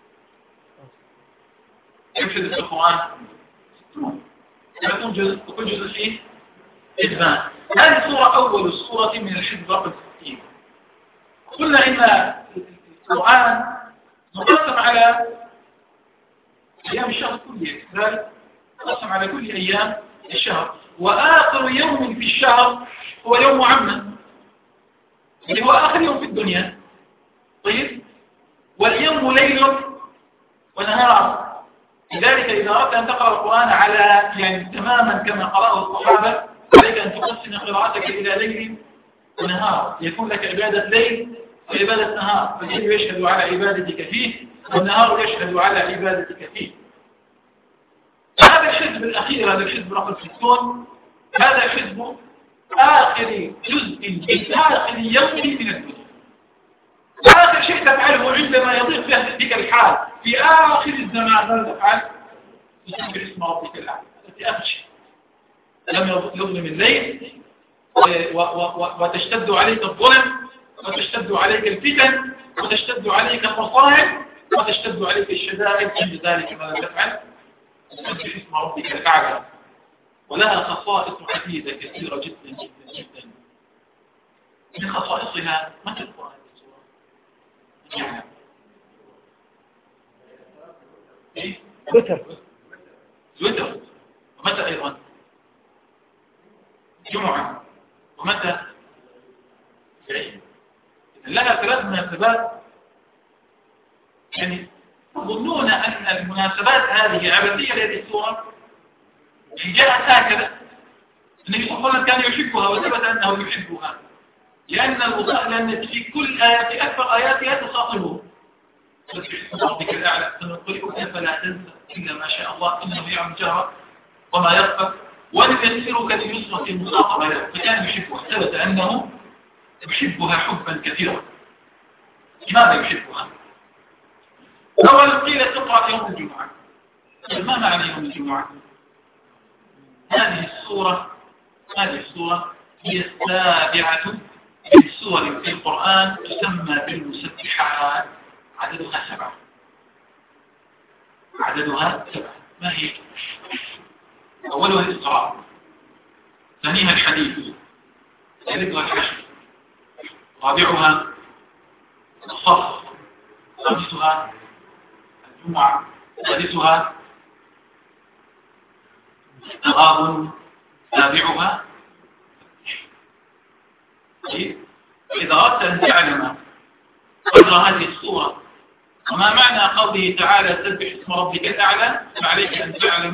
كم حزب في القرآن؟ 60. يكون جزء، وكل جزء فيه حزبان. هذه السورة أول السورة من الحزب رقم 60. قلنا إن القرآن مقسم على أيام الشهر كله، ذلك مقسم على كل أيام الشهر، وآخر يوم في الشهر هو يوم عمّا، اللي هو آخر يوم في الدنيا. طيب، واليوم ليل ونهار. لذلك إذا أردت أن تقرأ القرآن على تماما كما قرأه الصحابة، عليك أن تقسم قراءتك إلى ليل ونهار، يكون لك عبادة ليل وعبادة نهار، فالليل يشهد على عبادتك فيه، والنهار يشهد على عبادتك فيه. هذا الحزب الأخير، هذا الحزب رقم 60، هذا حزب آخر جزء من آخر يوم من الدنيا. آخر شيء تفعله عندما يضيق بك الحال في آخر الزمان، ماذا تفعل؟ تسبح اسم ربك الأعلى. هذا آخر شيء. لم يظلم الليل وتشتد عليك الظلم، وتشتد عليك الفتن، وتشتد عليك المصائب، وتشتد عليك الشدائد. عند ذلك ماذا تفعل؟ تسبح اسم ربك الأعلى. ولها خصائص عديدة كثيرة جدا جدا جدا. من خصائصها متى القرآن السورة؟ وتر. ومتى أيضا؟ جمعة. ومتى؟ العيد. لها 3 مناسبات. تظنون أن المناسبات هذه عبثية لهذه السورة؟ جاءت هكذا. النبي صلى الله عليه وسلم كان يحبها، وثبت أنه يحبها، لأن في كل آية، في أكثر آياتها تصاحبه. سبح اسم ربك الأعلى، سنقرئك فلا تنسى إلا ما شاء الله إنه يعلم الجهر وما يخفى، ونيسرك لليسرى المخاطبة، فكان يحبها، ثبت أنه يحبها حبا كثيرا. لماذا يحبها؟ أولا قيل تقرأ يوم الجمعة. ما معنى يوم الجمعة؟ هذه السورة هي السابعة من سور في القرآن تسمى بالمسبحات. عددها 7. ما هي؟ أولها الإسراء، ثانيها الحديث، ثالثها الحشر، رابعها الصف، خامسها الجمعة، ثالثها التغابن، سابعها. إذا أردت أن تعلم قدر هذه السورة وما معنى قوله تعالى سبح اسم ربك الأعلى، فعليك أن تعلم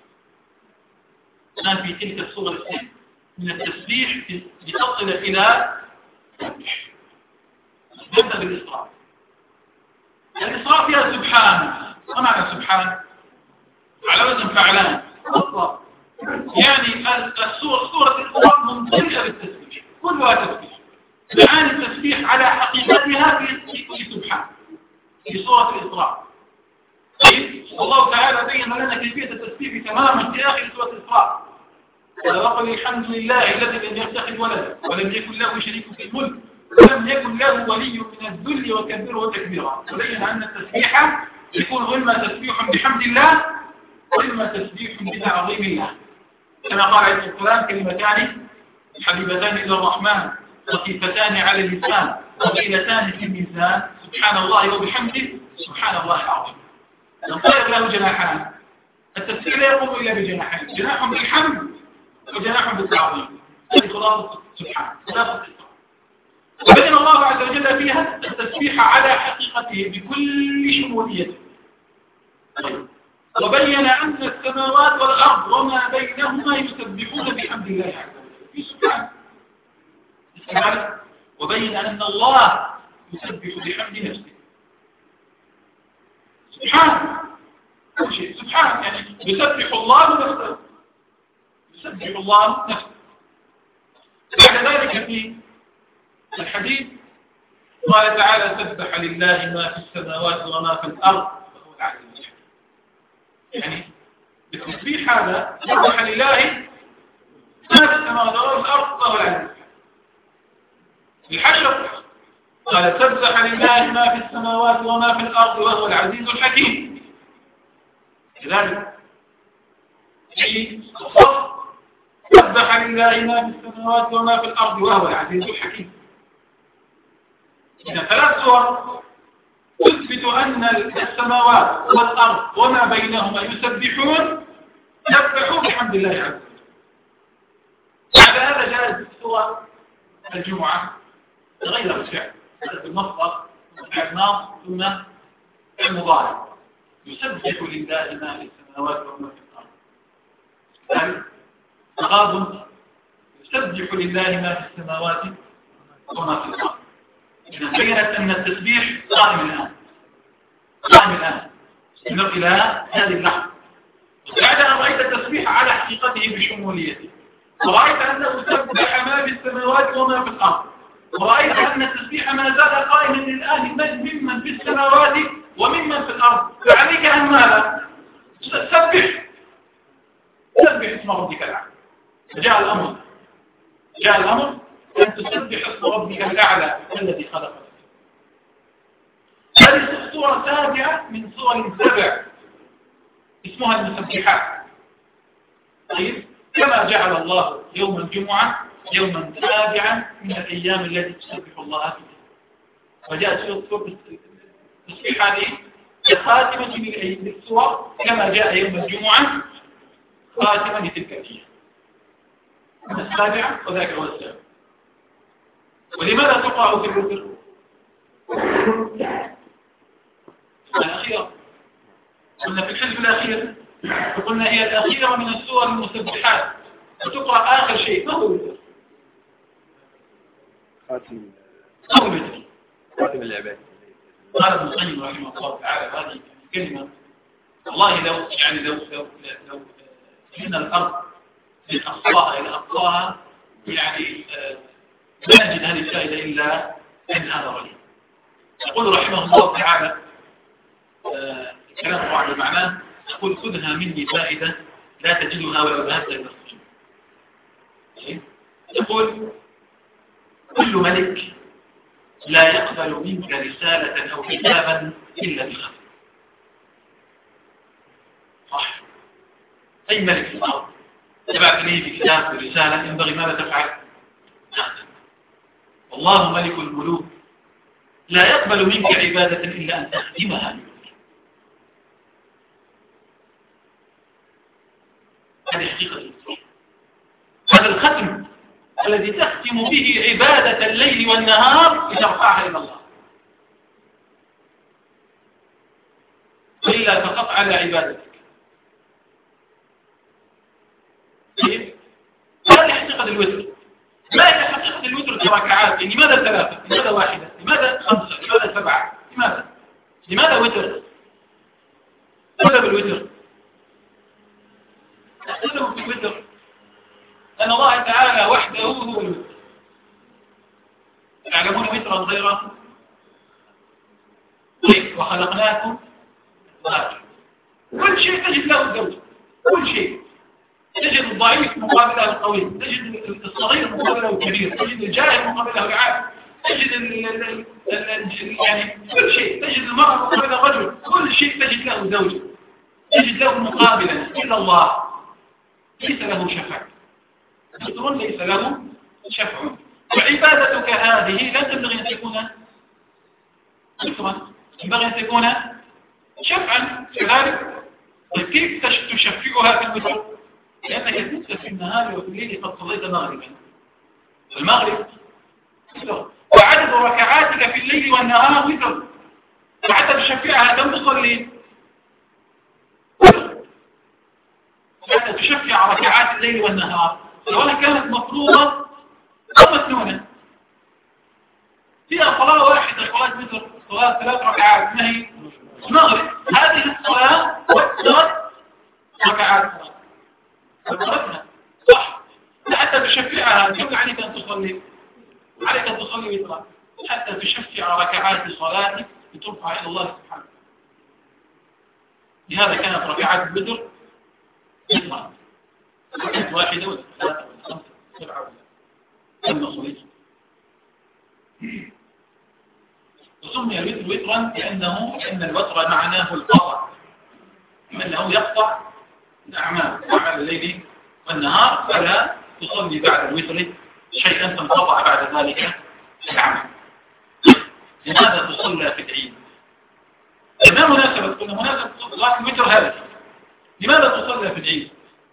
ما في تلك السورة من التسبيح لتصل إلى سبح. نبدأ بالإسراء. الإسراء فيها سبحان. ما معنى سبحان؟ على وزن فعلان. سورة الإسراء ممتلئة بالتسبيح، كلها تسبيح. معاني التسبيح على حقيقتها في سبحان في سورة الإسراء. الله تعالى بين لنا كيفية التسبيح تماما في آخر سورة الإسراء. الإسراء. وقل الحمد لله الذي لم يتخذ ولدا ولم يكن له شريك في الملك ولم يكن له ولي من الذل وكبره تكبيرا. وبين أن التسبيح يكون إما تسبيح بحمد الله وإما تسبيح بتعظيم الله، كما قال عليه القرآن: كلمتان حبيبتان إلى الرحمن خفيفتان على اللسان ثقيلتان في الميزان سبحان الله وبحمده سبحان الله العظيم. الطير له جناحان، التسبيح لا يقوم إلا بجناحين: جناح بالحمد وجناح بالتعظيم. هذه خلاصة سبحان، خلاصة. وبين الله عز وجل فيها التسبيح على حقيقته بكل شموليته. وبين أن السماوات والأرض وما بينهما يسبحون بحمد الله عز وجل في سبحانه. وبين أن الله يسبح بحمد نفسه سبحانه. كل شيء سبحانه، يعني يسبح الله نفسه، يسبح الله نفسه. بعد ذلك في الحديث قال تعالى: سبح لله ما في السماوات وما في الأرض وهو العزيز الحكيم. يعني بالتسبيح هذا سبح لله ما في السماوات وما في الأرض وهو العزيز الحكيم. الحشر قال: سبح لله ما في السماوات وما في الأرض وهو العزيز الحكيم. كذلك في الصف: سبح لله ما في السماوات وما في الأرض وهو العزيز الحكيم. إذا ثلاث صور تثبت أن السماوات والأرض وما بينهما يسبحون بحمد الله عز وجل. على هذا جاءت في سورة الجمعة غير الفعل، المصدر الناص ثم المضارع: يسبح لله ما في السماوات وما في الأرض. ذلك تغاض: يسبح لله ما في السماوات وما في الأرض. إذا بينت أن التسبيح قائم الآن استمر إلى هذه اللحظة. بعد أن رأيت التسبيح على حقيقته بشموليته، ورأيت أنه سبح ما في السماوات وما في الأرض، ورأيت أن التسبيح ما زال قائما للآن ممن في السماوات وممن في الأرض، فعليك أن ماذا؟ سبح اسم ربك الأعلى. فجاء الأمر أن تسبح اسم ربك الأعلى الذي خلقك. هذه صورة سابعة من صور 7 اسمها المسبحات. طيب، كما جعل الله يوم الجمعة يوما تابعا من الأيام التي تسبح الله فيها، وجاءت سورة التسبيح هذه خاتمة من الصور كما جاء يوم الجمعة خاتمة لتلك الأيام. السابعة وذاك هو السابع. ولماذا تقع في الوتر؟ الأخيرة قلنا في الحزب الأخير، قلنا هي الأخيرة من السور المسبحات، وتقرأ آخر شيء. ما هو الوتر؟ خاتم العباد. قال ابن القيم رحمه الله تعالى هذه الكلمة والله لو من الأرض من أقصاها إلى أقصاها يعني لا نجد هذه الفائدة إلا من هذا الرجل. يقول رحمه الله تعالى كلام بعد معناه، يقول: خذها مني فائدة لا تجدها ولو ذهبت إلى السجن. يقول: كل ملك لا يقبل منك رسالة أو كتابا إلا بخطأ. صح؟ أي ملك في الأرض تبعت إليه بكتاب ورسالة ينبغي ماذا تفعل؟ والله ملك الملوك لا يقبل منك عبادة إلا أن تختمها بك. هذه حقيقة الإسلام. هذا الختم الذي تختم به عبادة الليل والنهار لترفعها إلى الله، وإلا فقط على عبادتك. هذه حقيقة الوتر. ما هي حقيقة الوتر كركعات؟ يعني لماذا 3؟ لماذا 1؟ لماذا 5؟ لماذا 7؟ لماذا وتر؟ سبب الوتر السبب في الوتر أن الله تعالى وحده هو الوتر. تعلمون وترا غيره؟ طيب، وخلقناكم أزواجا. كل شيء تجد له زوج، كل شيء تجد مقابله القوي، تجد الصغير مقابله الكبير، تجد الجاهل مقابله العالم، تجد يعني كل شيء، تجد المرأة مقابله الرجل، كل شيء تجد له زوجة، تجد له مقابلا إلا الله ليس له شفع. الفطر ليس له شفع. وعبادتك هذه لا تنبغي أن تكون فطرا، ينبغي أن تكون شفعا. كذلك كيف تشفعها في الوتر؟ لأنك تنسى في النهار وفي الليل قد صليت مغربا، المغرب وتر، وعدد ركعاتك في الليل والنهار وتر، وحتى تشفعها كم تصلي؟ حتى تشفع ركعات الليل والنهار سواء كانت مفروضة أو مسنونة. فيها صلاة واحدة، صلاة وتر، صلاة 3 ركعات، ما هي المغرب. هذه الصلاة وترت ركعات وترتها صح. حتى تشفعها كم عليك أن تصلي؟ عليك أن تصلي وترا حتى تشفع ركعات صلاتك لترفع إلى الله سبحانه. لهذا كانت ركعات الوتر وترا، ركعة واحدة ولا 3 ولا 5 ولا 7 ولا كم صليت. وسمي الوتر وترا لأن الوتر معناه القطع، أنه يقطع أعمال الليل والنهار، فلا تصلي بعد الوتر شيئا تنقطع بعد ذلك العمل. لماذا تصلى في العيد؟ ما مناسبة؟ قلنا مناسبة صلاة الوتر هذه. لماذا تصلى في العيد؟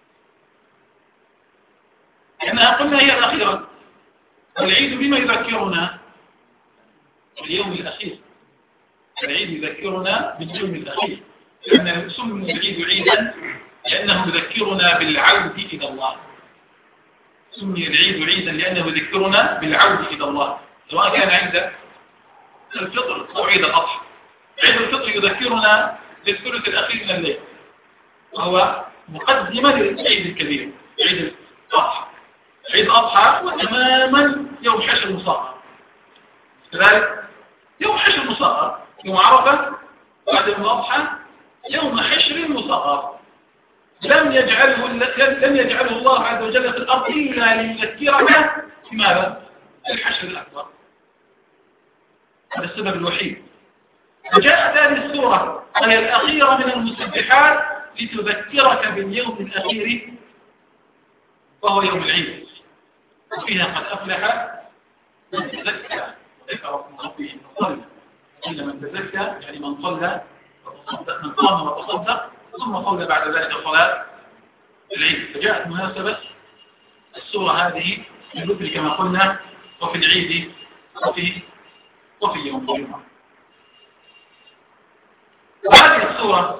لأنها قلنا هي الأخيرة، والعيد بما يذكرنا اليوم الأخير. العيد يذكرنا باليوم الأخير، لأن سمي العيد عيدا لأنه يذكرنا بالعودة إلى الله. سمي العيد عيدا لأنه يذكرنا بالعودة إلى الله، سواء كان عيد الفطر أو عيد الأضحى. عيد الفطر يذكرنا بالثلث الأخير من الليل، وهو مقدمة للعيد الكبير عيد الأضحى. عيد الأضحى وتماما يوم حشر المصغر، كذلك يوم حشر المصغر يوم عرفة بعد يوم الأضحى يوم حشر المصغر. لم يجعله الله عز وجل في الأرض إلا ليذكرك بماذا؟ الحشر الأكبر. هذا السبب الوحيد. فجاءت هذه السورة وهي الأخيرة من المسبحات لتذكرك باليوم الأخير وهو يوم العيد، وفيها قد أفلح من تزكى وذكر اسم ربه فصلى. إلا من تزكى يعني من صلى وتصدق، من قام وتصدق ثم صلى بعد ذلك صلاة العيد. فجاءت مناسبة السورة هذه في الوتر كما قلنا، وفي العيد وفي يوم الجمعة. وهذه السورة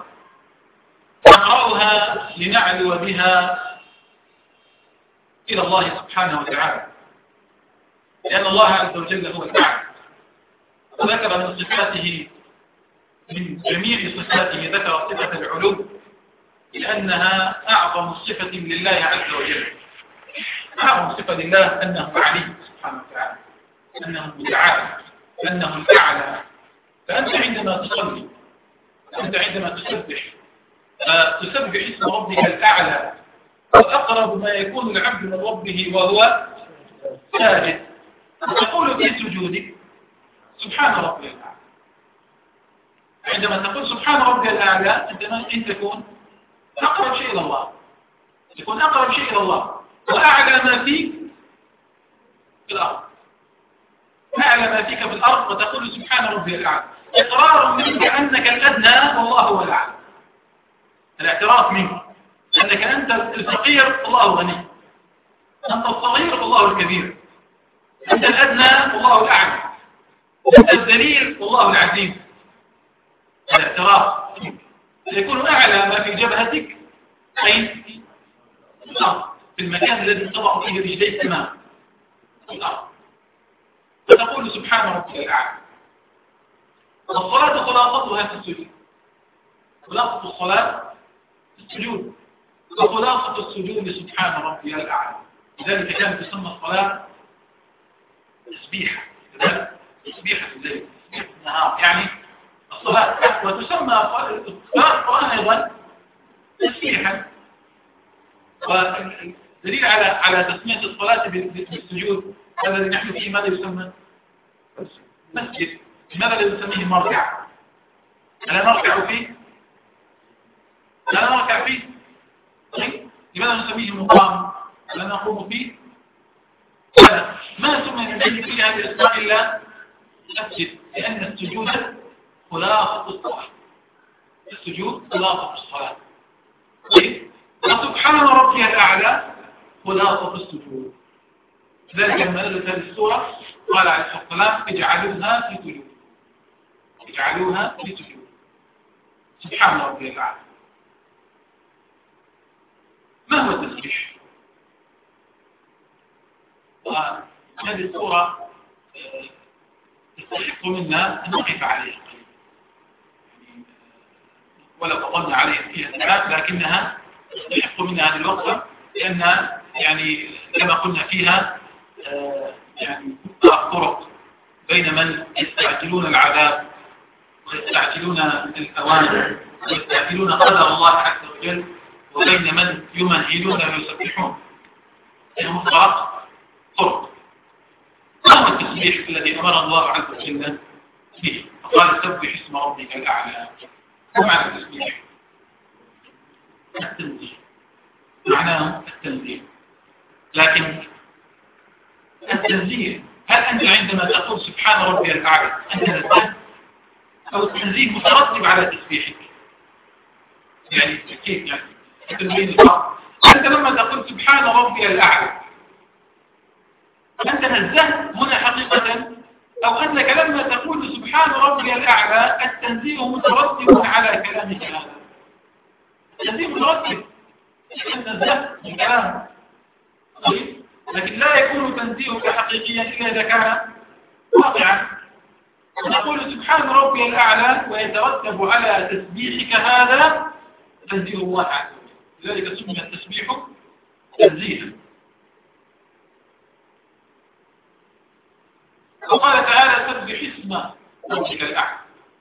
نقرأها لنعلو بها إلى الله سبحانه وتعالى، لأن الله عز وجل هو الأعلى، وذكر من صفاته، من جميع صفاته ذكر صفة العلو لأنها أعظم صفة لله عز وجل. أعظم صفة لله أنه علي سبحانه وتعالى، أنه متعال، أنه الأعلى. فأنت عندما تصلي، أنت عندما تسبح اسم ربك الأعلى، وأقرب ما يكون العبد من ربه وهو ساجد، تقول في سجودك سبحان ربي الأعلى. عندما تقول سبحان ربي الأعلى أنت تكون أقرب شيء إلى الله، تكون أقرب شيء إلى الله، وأعلى ما فيك في الأرض، أعلى ما فيك في الأرض، وتقول سبحان ربي الأعلى. إقرار منك أنك الأدنى والله هو الأعلى. الاعتراف منك أنك أنت الفقير والله غني، أنت الصغير والله الكبير، أنت الأدنى والله الأعلى، أنت الذليل والله العزيز. الاعتراف سيكون أعلى ما في جبهتك أي في الأرض، في المكان الذي تضع فيه رجليك أمامك في الأرض، فتقول سبحان ربي الأعلى. والصلاة خلاصتها في السجود، خلاصة الصلاة في السجود، وخلاصة السجود سبحان ربي الأعلى. لذلك كانت تسمى الصلاة تسبيحة، تسبيحة الليل، تسبيحة النهار، يعني الصلاة. وتسمى صلاة القرآن أيضا تسبيحا. دليل على تسمية الصلاة بالسجود الذي نحن فيه ماذا يسمى؟ مسجد. لماذا لا نسميه مركع؟ ألا نركع فيه؟ لا نركع فيه؟ طيب لماذا نسميه مقام؟ ألا نقوم فيه؟ لا. ما سمي من ذلك فيه هذه الأسماء إلا مسجد، لأن السجود خلاصة الصلاة. السجود خلاصة الصلاة. طيب وسبحان ربي الأعلى خلاصة السجود. ذلك لما نزلت هذه السورة قال عليه الصلاة والسلام اجعلوها في سجود، اجعلوها في سجود. سبحان ربي الأعلى. ما هو التسبيح؟ وهذه السورة تستحق منا أن نقف عليها ولا تطلنا عليها فيها الكلام، لكنها تستحق منا هذه الوقفة لأن يعني كما قلنا فيها يعني طرق بين من يستعجلون العذاب ويستعجلون الأوامر ويستعجلون قدر الله عز وجل، وبين من يمهلون ويسبحون. إنهم طرق. ما هو التسبيح الذي أمر الله عز وجل به؟ فقال سبح اسم ربك الأعلى. ما معنى التسبيح؟ التنزيه، معناه التنزيه. لكن التنزيه هل أنت عندما تقول سبحان ربي الأعلى أنت نزهت أو التنزيه مترتب على تسبيحك؟ يعني كيف يعني؟ أنت لما تقول سبحان ربي الأعلى أنت نزهت هنا حقيقة، أو أنك لما تقول سبحان ربي الأعلى التنزيه مترتب على كلامك هذا؟ التنزيه مترتب، أنت نزهت من كلامك. لكن لا يكون تنزيهك حقيقيا إلا إذا كان واقعا. نقول سبحان ربي الأعلى ويترتب على تسبيحك هذا تنزيه الله عز وجل، لذلك سمي التسبيح تنزيها. وقال تعالى سبح اسم ربك الأعلى.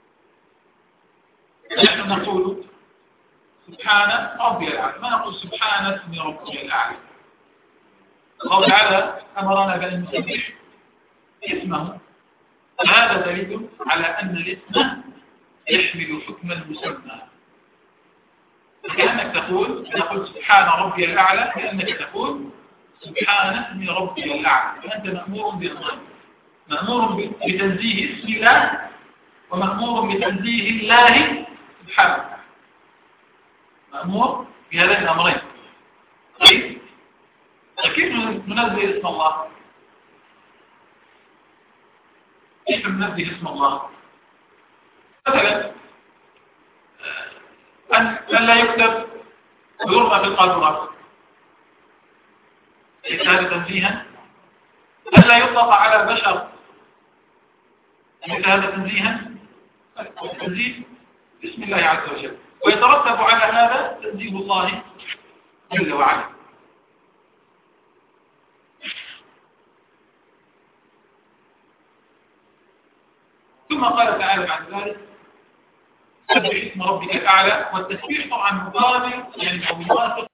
نحن نقول سبحان ربي الأعلى، ما نقول سبحان اسم ربي الأعلى. الله تعالى أمرنا بأن نسبح اسمه، هذا دليل على أن الاسم يحمل حكم المسمى. كأنك تقول سبحان ربي الأعلى، كأنك تقول سبحان اسم ربي الأعلى، فأنت مأمور بالأمر، مأمور بتنزيه اسم الله ومأمور بتنزيه الله سبحانه، مأمور بهذين الأمرين. طيب كيف ننزه اسم الله؟ كيف ننزه اسم الله؟ مثلا أن لا يكتب ويرمى في القاذورات، ليس هذا تنزيها؟ أن لا يطلق على بشر، ليس هذا تنزيها؟ تنزيه بسم الله عز وجل، ويترتب على هذا تنزيه الله جل وعلا. ثم قال تعالى بعد ذلك سبح اسم ربك الأعلى، والتسبيح طبعا مقابل يعني موافق